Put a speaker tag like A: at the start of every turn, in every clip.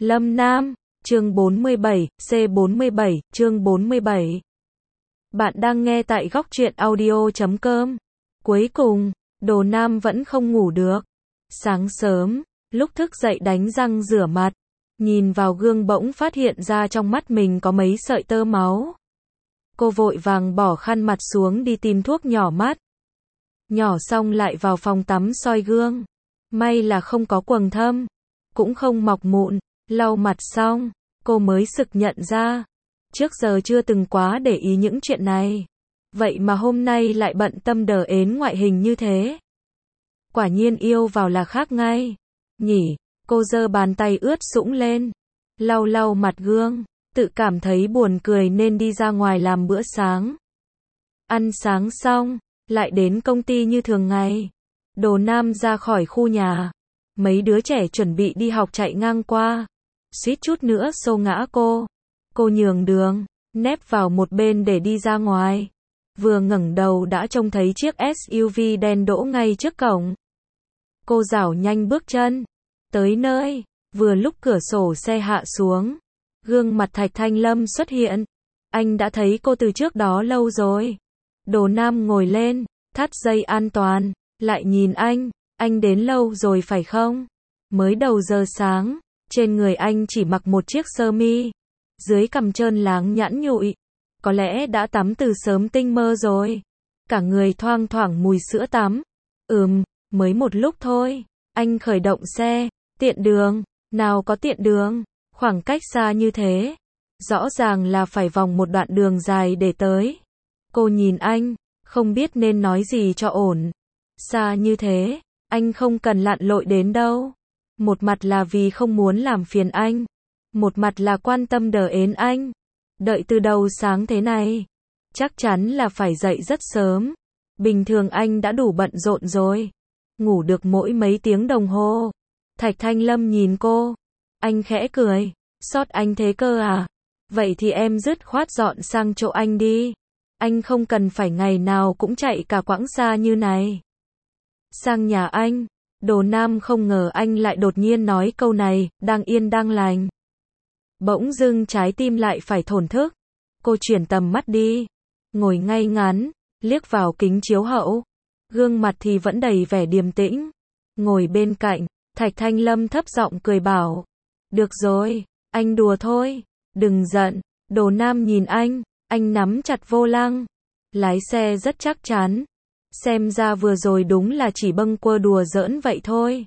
A: Lâm Nam, chương 47, C47, chương 47. Bạn đang nghe tại góc truyện audio.com. Cuối cùng, Đồ Nam vẫn không ngủ được. Sáng sớm, lúc thức dậy đánh răng rửa mặt, nhìn vào gương bỗng phát hiện ra trong mắt mình có mấy sợi tơ máu. Cô vội vàng bỏ khăn mặt xuống đi tìm thuốc nhỏ mắt. Nhỏ xong lại vào phòng tắm soi gương. May là không có quầng thâm, cũng không mọc mụn. Lau mặt xong, cô mới sực nhận ra. Trước giờ chưa từng quá để ý những chuyện này. Vậy mà hôm nay lại bận tâm đờ ến ngoại hình như thế. Quả nhiên yêu vào là khác ngay. Nhỉ, cô giơ bàn tay ướt sũng lên. Lau lau mặt gương, tự cảm thấy buồn cười nên đi ra ngoài làm bữa sáng. Ăn sáng xong, lại đến công ty như thường ngày. Đồ Nam ra khỏi khu nhà. Mấy đứa trẻ chuẩn bị đi học chạy ngang qua. Suýt chút nữa xô ngã cô. Cô nhường đường, nép vào một bên để đi ra ngoài. Vừa ngẩng đầu đã trông thấy chiếc SUV đen đỗ ngay trước cổng. Cô rảo nhanh bước chân. Tới nơi, vừa lúc cửa sổ xe hạ xuống. Gương mặt Thạch Thanh Lâm xuất hiện. Anh đã thấy cô từ trước đó lâu rồi. Đồ Nam ngồi lên, thắt dây an toàn, lại nhìn anh đến lâu rồi phải không? Mới đầu giờ sáng, trên người anh chỉ mặc một chiếc sơ mi, dưới cằm trơn láng nhẵn nhụi, có lẽ đã tắm từ sớm tinh mơ rồi. Cả người thoang thoảng mùi sữa tắm. Mới một lúc thôi. Anh khởi động xe, tiện đường, nào có tiện đường, khoảng cách xa như thế, rõ ràng là phải vòng một đoạn đường dài để tới. Cô nhìn anh, không biết nên nói gì cho ổn. Xa như thế, anh không cần lặn lội đến đâu. Một mặt là vì không muốn làm phiền anh, một mặt là quan tâm đờ ến anh. Đợi từ đầu sáng thế này, chắc chắn là phải dậy rất sớm. Bình thường anh đã đủ bận rộn rồi, ngủ được mỗi mấy tiếng đồng hồ. Thạch Thanh Lâm nhìn cô, anh khẽ cười, sót anh thế cơ à? Vậy thì em dứt khoát dọn sang chỗ anh đi. Anh không cần phải ngày nào cũng chạy cả quãng xa như này. Sang nhà anh. Đồ Nam không ngờ anh lại đột nhiên nói câu này, đang yên đang lành. Bỗng dưng trái tim lại phải thổn thức. Cô chuyển tầm mắt đi, ngồi ngay ngắn, liếc vào kính chiếu hậu. Gương mặt thì vẫn đầy vẻ điềm tĩnh. Ngồi bên cạnh, Thạch Thanh Lâm thấp giọng cười bảo. Được rồi, anh đùa thôi, đừng giận. Đồ Nam nhìn anh nắm chặt vô lăng. Lái xe rất chắc chắn. Xem ra vừa rồi đúng là chỉ bâng quơ đùa giỡn vậy thôi.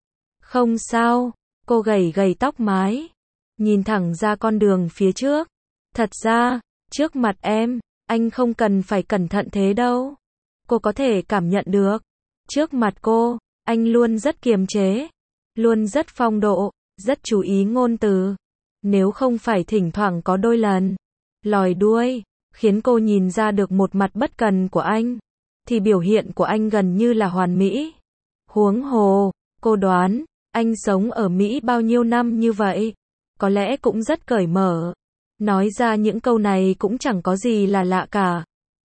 A: Không sao, cô gầy gầy tóc mái, nhìn thẳng ra con đường phía trước. Thật ra, trước mặt em, anh không cần phải cẩn thận thế đâu. Cô có thể cảm nhận được. Trước mặt cô, anh luôn rất kiềm chế, luôn rất phong độ, rất chú ý ngôn từ. Nếu không phải thỉnh thoảng có đôi lần lòi đuôi, khiến cô nhìn ra được một mặt bất cần của anh, thì biểu hiện của anh gần như là hoàn mỹ. Huống hồ, cô đoán, anh sống ở Mỹ bao nhiêu năm như vậy, có lẽ cũng rất cởi mở. Nói ra những câu này cũng chẳng có gì là lạ cả.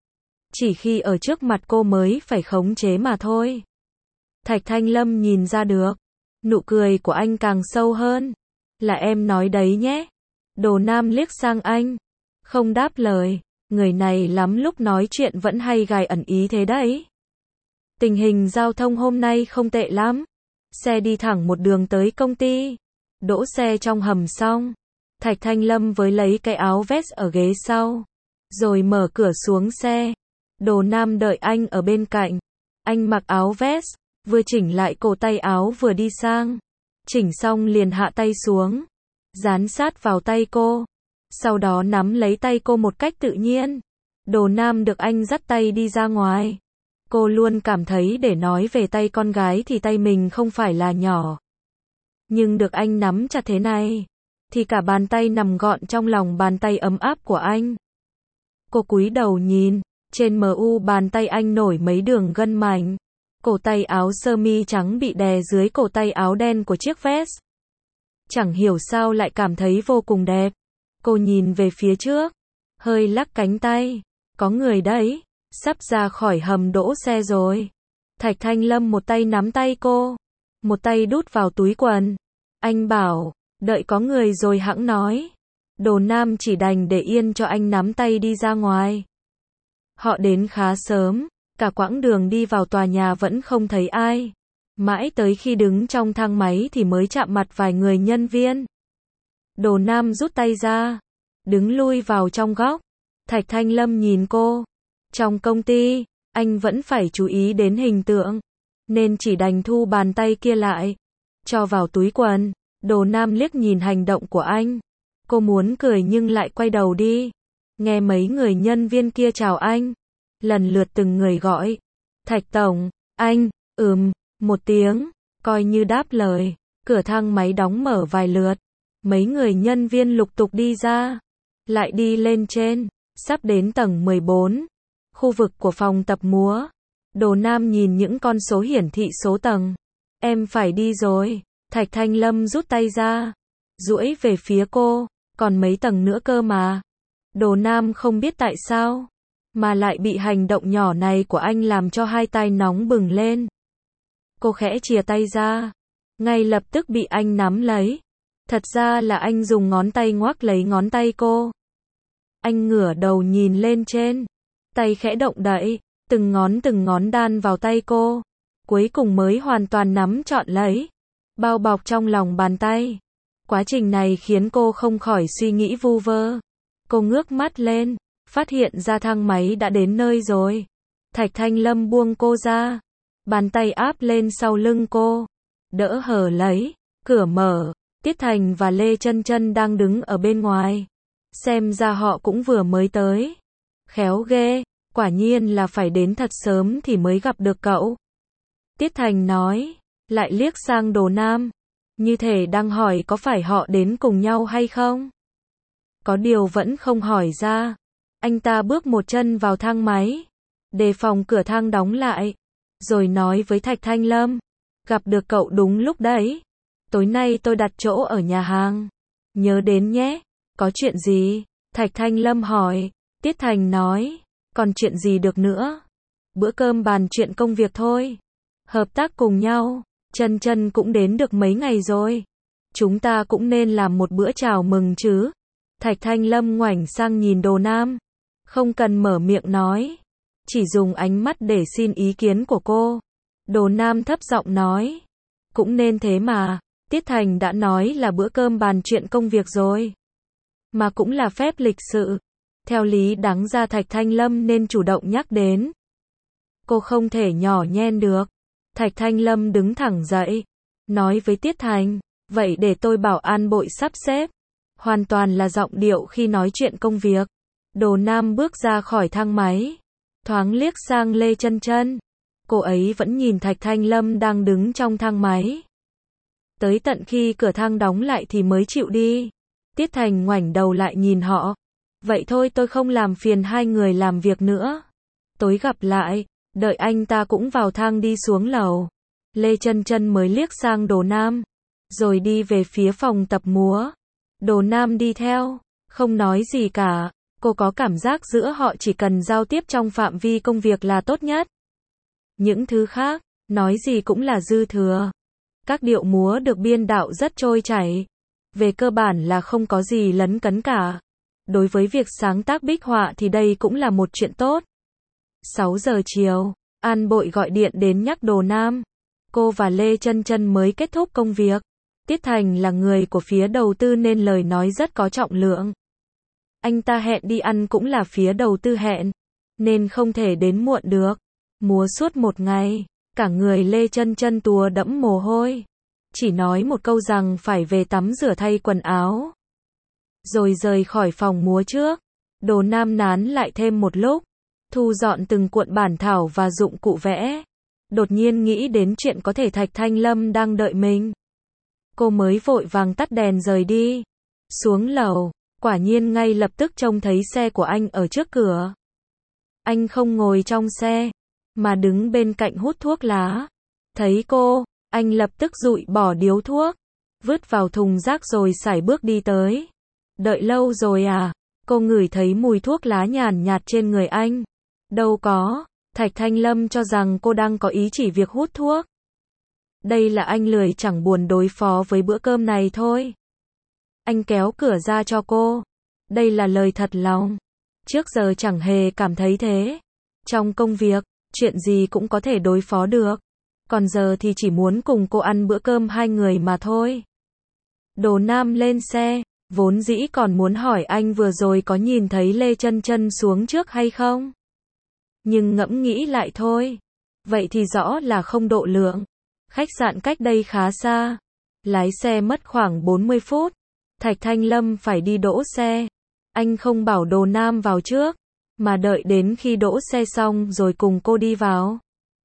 A: Chỉ khi ở trước mặt cô mới phải khống chế mà thôi. Thạch Thanh Lâm nhìn ra được. Nụ cười của anh càng sâu hơn. Là em nói đấy nhé. Đồ Nam liếc sang anh, không đáp lời. Người này lắm lúc nói chuyện vẫn hay gài ẩn ý thế đấy. Tình hình giao thông hôm nay không tệ lắm. Xe đi thẳng một đường tới công ty. Đỗ xe trong hầm xong, Thạch Thanh Lâm với lấy cái áo vest ở ghế sau, rồi mở cửa xuống xe. Đồ Nam đợi anh ở bên cạnh. Anh mặc áo vest, vừa chỉnh lại cổ tay áo vừa đi sang. Chỉnh xong liền hạ tay xuống, dán sát vào tay cô. Sau đó nắm lấy tay cô một cách tự nhiên. Đồ Nam được anh dắt tay đi ra ngoài. Cô luôn cảm thấy để nói về tay con gái thì tay mình không phải là nhỏ. Nhưng được anh nắm chặt thế này, thì cả bàn tay nằm gọn trong lòng bàn tay ấm áp của anh. Cô cúi đầu nhìn, trên mu bàn tay anh nổi mấy đường gân mảnh. Cổ tay áo sơ mi trắng bị đè dưới cổ tay áo đen của chiếc vest. Chẳng hiểu sao lại cảm thấy vô cùng đẹp. Cô nhìn về phía trước, hơi lắc cánh tay. Có người đấy, sắp ra khỏi hầm đỗ xe rồi. Thạch Thanh Lâm một tay nắm tay cô, một tay đút vào túi quần. Anh bảo, Đợi có người rồi hẵng nói. Đồ Nam chỉ đành để yên cho anh nắm tay đi ra ngoài. Họ đến khá sớm, cả quãng đường đi vào tòa nhà vẫn không thấy ai. Mãi tới khi đứng trong thang máy thì mới chạm mặt vài người nhân viên. Đồ Nam rút tay ra, đứng lui vào trong góc. Thạch Thanh Lâm nhìn cô. Trong công ty, anh vẫn phải chú ý đến hình tượng, nên chỉ đành thu bàn tay kia lại, cho vào túi quần. Đồ Nam liếc nhìn hành động của anh. Cô muốn cười nhưng lại quay đầu đi. Nghe mấy người nhân viên kia chào anh. Lần lượt từng người gọi. Thạch tổng, anh, một tiếng, coi như đáp lời. Cửa thang máy đóng mở vài lượt. Mấy người nhân viên lục tục đi ra. Lại đi lên trên. Sắp đến tầng 14. Khu vực của phòng tập múa. Đồ Nam nhìn những con số hiển thị số tầng. Em phải đi rồi. Thạch Thanh Lâm rút tay ra. Duỗi về phía cô. Còn mấy tầng nữa cơ mà. Đồ Nam không biết tại sao, mà lại bị hành động nhỏ này của anh làm cho hai tay nóng bừng lên. Cô khẽ chìa tay ra. Ngay lập tức bị anh nắm lấy. Thật ra là anh dùng ngón tay ngoắc lấy ngón tay cô. Anh ngửa đầu nhìn lên trên. Tay khẽ động đậy. Từng ngón đan vào tay cô. Cuối cùng mới hoàn toàn nắm trọn lấy. Bao bọc trong lòng bàn tay. Quá trình này khiến cô không khỏi suy nghĩ vu vơ. Cô ngước mắt lên, phát hiện ra thang máy đã đến nơi rồi. Thạch Thanh Lâm buông cô ra. Bàn tay áp lên sau lưng cô. Đỡ hở lấy. Cửa mở. Tiết Thành và Lê Chân Chân đang đứng ở bên ngoài. Xem ra họ cũng vừa mới tới. Khéo ghê. Quả nhiên là phải đến thật sớm thì mới gặp được cậu. Tiết Thành nói. Lại liếc sang Đồ Nam. Như thể đang hỏi có phải họ đến cùng nhau hay không. Có điều vẫn không hỏi ra. Anh ta bước một chân vào thang máy. Đề phòng cửa thang đóng lại. Rồi nói với Thạch Thanh Lâm. Gặp được cậu đúng lúc đấy. Tối nay tôi đặt chỗ ở nhà hàng. Nhớ đến nhé. Có chuyện gì? Thạch Thanh Lâm hỏi. Tiết Thành nói. Còn chuyện gì được nữa? Bữa cơm bàn chuyện công việc thôi. Hợp tác cùng nhau. Chân Chân cũng đến được mấy ngày rồi. Chúng ta cũng nên làm một bữa chào mừng chứ. Thạch Thanh Lâm ngoảnh sang nhìn Đồ Nam. Không cần mở miệng nói. Chỉ dùng ánh mắt để xin ý kiến của cô. Đồ Nam thấp giọng nói. Cũng nên thế mà. Tiết Thành đã nói là bữa cơm bàn chuyện công việc rồi. Mà cũng là phép lịch sự. Theo lý đáng ra Thạch Thanh Lâm nên chủ động nhắc đến. Cô không thể nhỏ nhen được. Thạch Thanh Lâm đứng thẳng dậy. Nói với Tiết Thành. Vậy để tôi bảo an bội sắp xếp. Hoàn toàn là giọng điệu khi nói chuyện công việc. Đồ Nam bước ra khỏi thang máy. Thoáng liếc sang Lê Chân Chân. Cô ấy vẫn nhìn Thạch Thanh Lâm đang đứng trong thang máy. Tới tận khi cửa thang đóng lại thì mới chịu đi. Tiết Thành ngoảnh đầu lại nhìn họ. Vậy thôi tôi không làm phiền hai người làm việc nữa. Tối gặp lại. Đợi anh ta cũng vào thang đi xuống lầu. Lê Chân Chân mới liếc sang Đồ Nam. Rồi đi về phía phòng tập múa. Đồ Nam đi theo. Không nói gì cả. Cô có cảm giác giữa họ chỉ cần giao tiếp trong phạm vi công việc là tốt nhất. Những thứ khác, nói gì cũng là dư thừa. Các điệu múa được biên đạo rất trôi chảy. Về cơ bản là không có gì lấn cấn cả. Đối với việc sáng tác bích họa thì đây cũng là một chuyện tốt. 6 giờ chiều, An Bội gọi điện đến nhắc Đồ Nam. Cô và Lê Chân Chân mới kết thúc công việc. Tiết Thành là người của phía đầu tư nên lời nói rất có trọng lượng. Anh ta hẹn đi ăn cũng là phía đầu tư hẹn, nên không thể đến muộn được. Múa suốt một ngày, cả người Lê Chân Chân túa đẫm mồ hôi. Chỉ nói một câu rằng phải về tắm rửa thay quần áo. Rồi rời khỏi phòng múa trước. Đồ Nam nán lại thêm một lúc. Thu dọn từng cuộn bản thảo và dụng cụ vẽ. Đột nhiên nghĩ đến chuyện có thể Thạch Thanh Lâm đang đợi mình. Cô mới vội vàng tắt đèn rời đi. Xuống lầu, quả nhiên ngay lập tức trông thấy xe của anh ở trước cửa. Anh không ngồi trong xe, mà đứng bên cạnh hút thuốc lá. Thấy cô, anh lập tức dụi bỏ điếu thuốc, vứt vào thùng rác rồi sải bước đi tới. Đợi lâu rồi à? Cô ngửi thấy mùi thuốc lá nhàn nhạt trên người anh. Đâu có, Thạch Thanh Lâm cho rằng cô đang có ý chỉ việc hút thuốc. Đây là anh lười chẳng buồn đối phó với bữa cơm này thôi. Anh kéo cửa ra cho cô. Đây là lời thật lòng. Trước giờ chẳng hề cảm thấy thế. Trong công việc, chuyện gì cũng có thể đối phó được. Còn giờ thì chỉ muốn cùng cô ăn bữa cơm hai người mà thôi. Đồ Nam lên xe, vốn dĩ còn muốn hỏi anh vừa rồi có nhìn thấy Lê Chân Chân xuống trước hay không. Nhưng ngẫm nghĩ lại thôi. Vậy thì rõ là không độ lượng. Khách sạn cách đây khá xa. Lái xe mất khoảng 40 phút. Thạch Thanh Lâm phải đi đỗ xe. Anh không bảo Đồ Nam vào trước, mà đợi đến khi đỗ xe xong rồi cùng cô đi vào.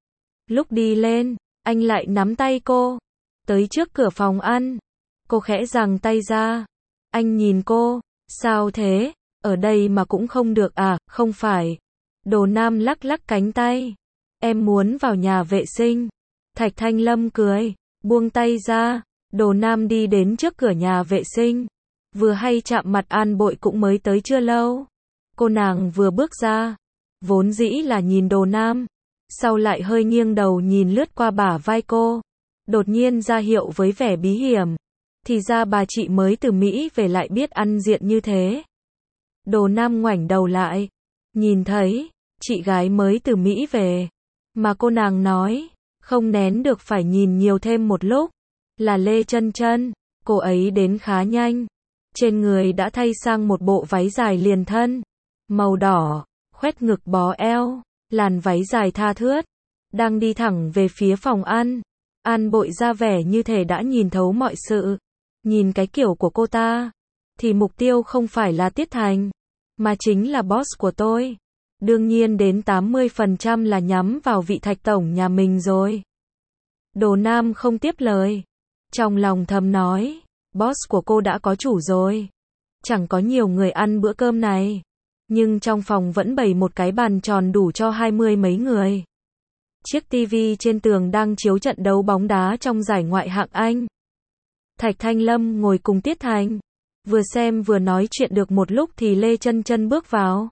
A: Lúc đi lên, anh lại nắm tay cô. Tới trước cửa phòng ăn. Cô khẽ giằng tay ra. Anh nhìn cô. Sao thế? Ở đây mà cũng không được à? Không phải. Đồ Nam lắc lắc cánh tay. Em muốn vào nhà vệ sinh. Thạch Thanh Lâm cười. Buông tay ra. Đồ Nam đi đến trước cửa nhà vệ sinh. Vừa hay chạm mặt An Bội cũng mới tới chưa lâu. Cô nàng vừa bước ra. Vốn dĩ là nhìn Đồ Nam. Sau lại hơi nghiêng đầu nhìn lướt qua bả vai cô. Đột nhiên ra hiệu với vẻ bí hiểm. Thì ra bà chị mới từ Mỹ về lại biết ăn diện như thế. Đồ Nam ngoảnh đầu lại. Nhìn thấy, chị gái mới từ Mỹ về. Mà cô nàng nói, không nén được phải nhìn nhiều thêm một lúc. Là Lê Chân Chân. Cô ấy đến khá nhanh. Trên người đã thay sang một bộ váy dài liền thân. Màu đỏ, khoét ngực bó eo. Làn váy dài tha thướt. Đang đi thẳng về phía phòng ăn. An Bội ra vẻ như thể đã nhìn thấu mọi sự. Nhìn cái kiểu của cô ta. Thì mục tiêu không phải là Tiết Thành. Mà chính là boss của tôi. Đương nhiên đến 80% là nhắm vào vị Thạch tổng nhà mình rồi. Đồ Nam không tiếp lời. Trong lòng thầm nói. Boss của cô đã có chủ rồi. Chẳng có nhiều người ăn bữa cơm này. Nhưng trong phòng vẫn bày một cái bàn tròn đủ cho 20 mấy người. Chiếc tivi trên tường đang chiếu trận đấu bóng đá trong giải ngoại hạng Anh. Thạch Thanh Lâm ngồi cùng Tiết Thành. Vừa xem vừa nói chuyện được một lúc thì Lê Chân Chân bước vào.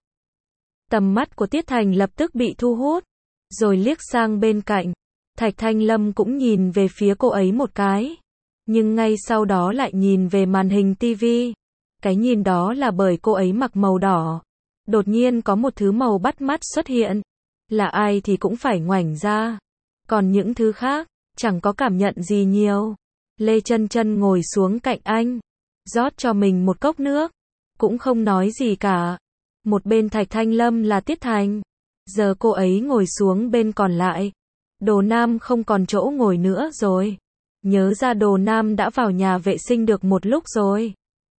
A: Tầm mắt của Tiết Thành lập tức bị thu hút. Rồi liếc sang bên cạnh. Thạch Thanh Lâm cũng nhìn về phía cô ấy một cái. Nhưng ngay sau đó lại nhìn về màn hình tivi. Cái nhìn đó là bởi cô ấy mặc màu đỏ. Đột nhiên có một thứ màu bắt mắt xuất hiện. Là ai thì cũng phải ngoảnh ra. Còn những thứ khác, chẳng có cảm nhận gì nhiều. Lê Chân Chân ngồi xuống cạnh anh. Rót cho mình một cốc nước. Cũng không nói gì cả. Một bên Thạch Thanh Lâm là Tiết Thành. Giờ cô ấy ngồi xuống bên còn lại. Đồ Nam không còn chỗ ngồi nữa rồi. Nhớ ra Đồ Nam đã vào nhà vệ sinh được một lúc rồi.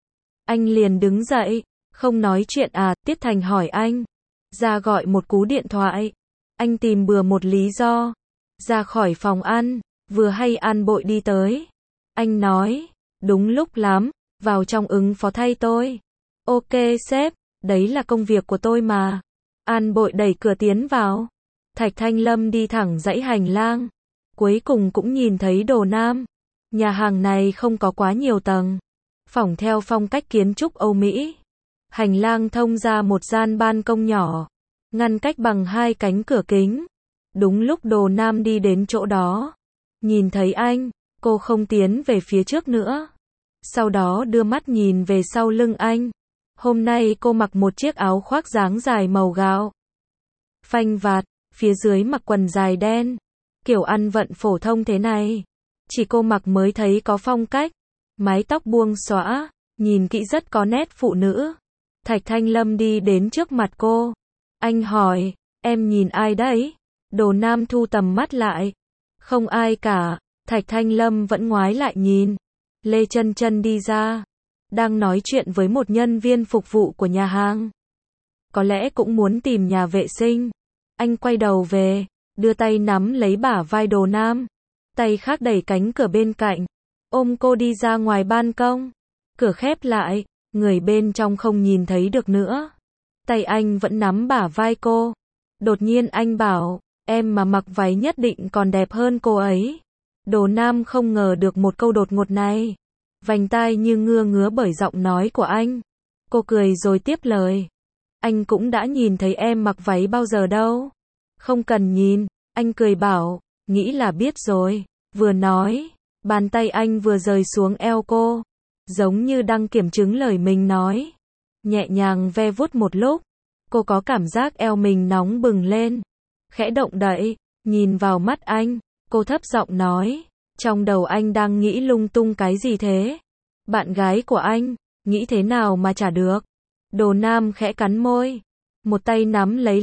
A: Anh liền đứng dậy. Không nói chuyện à? Tiết Thành hỏi anh. Ra gọi một cú điện thoại. Anh tìm bừa một lý do. Ra khỏi phòng ăn. Vừa hay An Bội đi tới. Anh nói. Đúng lúc lắm. Vào trong ứng phó thay tôi. Ok sếp. Đấy là công việc của tôi mà. An Bội đẩy cửa tiến vào. Thạch Thanh Lâm đi thẳng dãy hành lang. Cuối cùng cũng nhìn thấy Đồ Nam. Nhà hàng này không có quá nhiều tầng. Phỏng theo phong cách kiến trúc Âu Mỹ. Hành lang thông ra một gian ban công nhỏ. Ngăn cách bằng hai cánh cửa kính. Đúng lúc Đồ Nam đi đến chỗ đó. Nhìn thấy anh, cô không tiến về phía trước nữa. Sau đó đưa mắt nhìn về sau lưng anh. Hôm nay cô mặc một chiếc áo khoác dáng dài màu gạo. Phanh vạt, phía dưới mặc quần dài đen. Kiểu ăn vận phổ thông thế này. Chỉ cô mặc mới thấy có phong cách. Mái tóc buông xõa, nhìn kỹ rất có nét phụ nữ. Thạch Thanh Lâm đi đến trước mặt cô. Anh hỏi, em nhìn ai đấy? Đồ Nam thu tầm mắt lại. Không ai cả. Thạch Thanh Lâm vẫn ngoái lại nhìn. Lê Chân Chân đi ra. Đang nói chuyện với một nhân viên phục vụ của nhà hàng. Có lẽ cũng muốn tìm nhà vệ sinh. Anh quay đầu về, đưa tay nắm lấy bả vai Đồ Nam. Tay khác đẩy cánh cửa bên cạnh. Ôm cô đi ra ngoài ban công. Cửa khép lại, người bên trong không nhìn thấy được nữa. Tay anh vẫn nắm bả vai cô. Đột nhiên anh bảo, em mà mặc váy nhất định còn đẹp hơn cô ấy. Đồ Nam không ngờ được một câu đột ngột này. Vành tai như ngứa ngứa bởi giọng nói của anh. Cô cười rồi tiếp lời. Anh cũng đã nhìn thấy em mặc váy bao giờ đâu. Không cần nhìn, anh cười bảo, nghĩ là biết rồi. Vừa nói, bàn tay anh vừa rời xuống eo cô. giống như đang kiểm chứng lời mình nói. Nhẹ nhàng ve vuốt một lúc, cô có cảm giác eo mình nóng bừng lên. Khẽ động đậy, nhìn vào mắt anh, cô thấp giọng nói, trong đầu anh đang nghĩ lung tung cái gì thế? Bạn gái của anh, nghĩ thế nào mà chả được? Đồ Nam khẽ cắn môi, một tay nắm lấy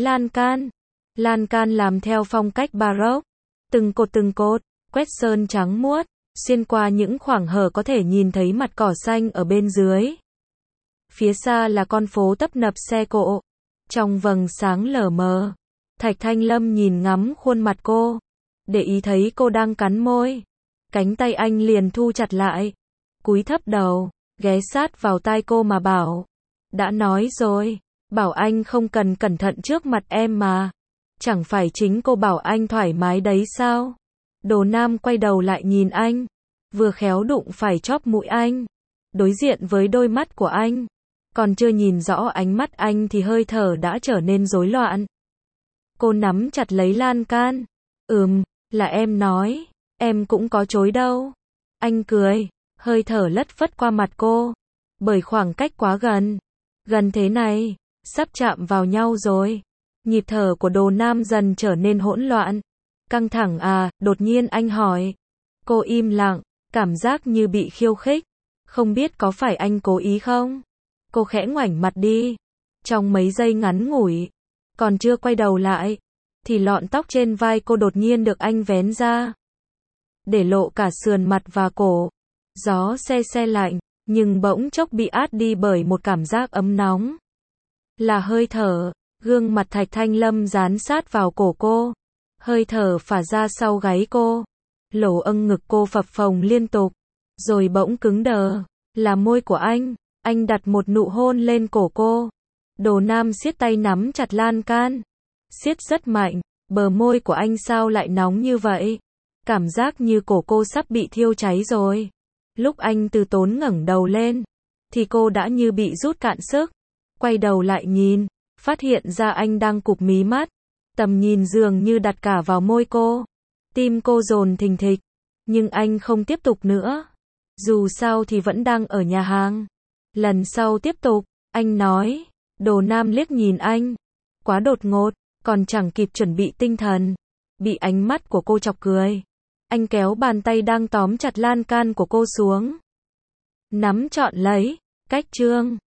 A: lan can làm theo phong cách baroque, từng cột, quét sơn trắng muốt, xuyên qua những khoảng hở có thể nhìn thấy mặt cỏ xanh ở bên dưới. Phía xa là con phố tấp nập xe cộ, trong vầng sáng lờ mờ, Thạch Thanh Lâm nhìn ngắm khuôn mặt cô, để ý thấy cô đang cắn môi, cánh tay anh liền thu chặt lại, cúi thấp đầu, ghé sát vào tai cô mà bảo, đã nói rồi, bảo anh không cần cẩn thận trước mặt em mà, chẳng phải chính cô bảo anh thoải mái đấy sao? Đồ Nam quay đầu lại nhìn anh, vừa khéo đụng phải chóp mũi anh, đối diện với đôi mắt của anh, còn chưa nhìn rõ ánh mắt anh thì hơi thở đã trở nên rối loạn. Cô nắm chặt lấy lan can, là em nói, em cũng có chối đâu. Anh cười, hơi thở lất phất qua mặt cô, bởi khoảng cách quá gần thế này, sắp chạm vào nhau rồi. Nhịp thở của Đồ Nam dần trở nên hỗn loạn. Căng thẳng à, đột nhiên anh hỏi. Cô im lặng, cảm giác như bị khiêu khích. Không biết có phải anh cố ý không? Cô khẽ ngoảnh mặt đi. Trong mấy giây ngắn ngủi, còn chưa quay đầu lại, thì lọn tóc trên vai cô đột nhiên được anh vén ra, để lộ cả sườn mặt và cổ. Gió se lạnh, nhưng bỗng chốc bị át đi bởi một cảm giác ấm nóng. Là hơi thở, gương mặt Thạch Thanh Lâm dán sát vào cổ cô. Hơi thở phả ra sau gáy cô. Lỗ âng ngực cô phập phồng liên tục, rồi bỗng cứng đờ. Là môi của anh đặt một nụ hôn lên cổ cô. Đồ Nam siết tay nắm chặt lan can, siết rất mạnh, bờ môi của anh sao lại nóng như vậy? Cảm giác như cổ cô sắp bị thiêu cháy rồi. Lúc anh từ tốn ngẩng đầu lên, thì cô đã như bị rút cạn sức. Quay đầu lại nhìn, phát hiện ra anh đang cụp mí mắt. Tầm nhìn dường như đặt cả vào môi cô. Tim cô dồn thình thịch, nhưng anh không tiếp tục nữa. Dù sao thì vẫn đang ở nhà hàng. Lần sau tiếp tục, anh nói. Đồ Nam liếc nhìn anh. Quá đột ngột, còn chẳng kịp chuẩn bị tinh thần. Bị ánh mắt của cô chọc cười. Anh kéo bàn tay đang tóm chặt lan can của cô xuống. Nắm trọn lấy. Cách chương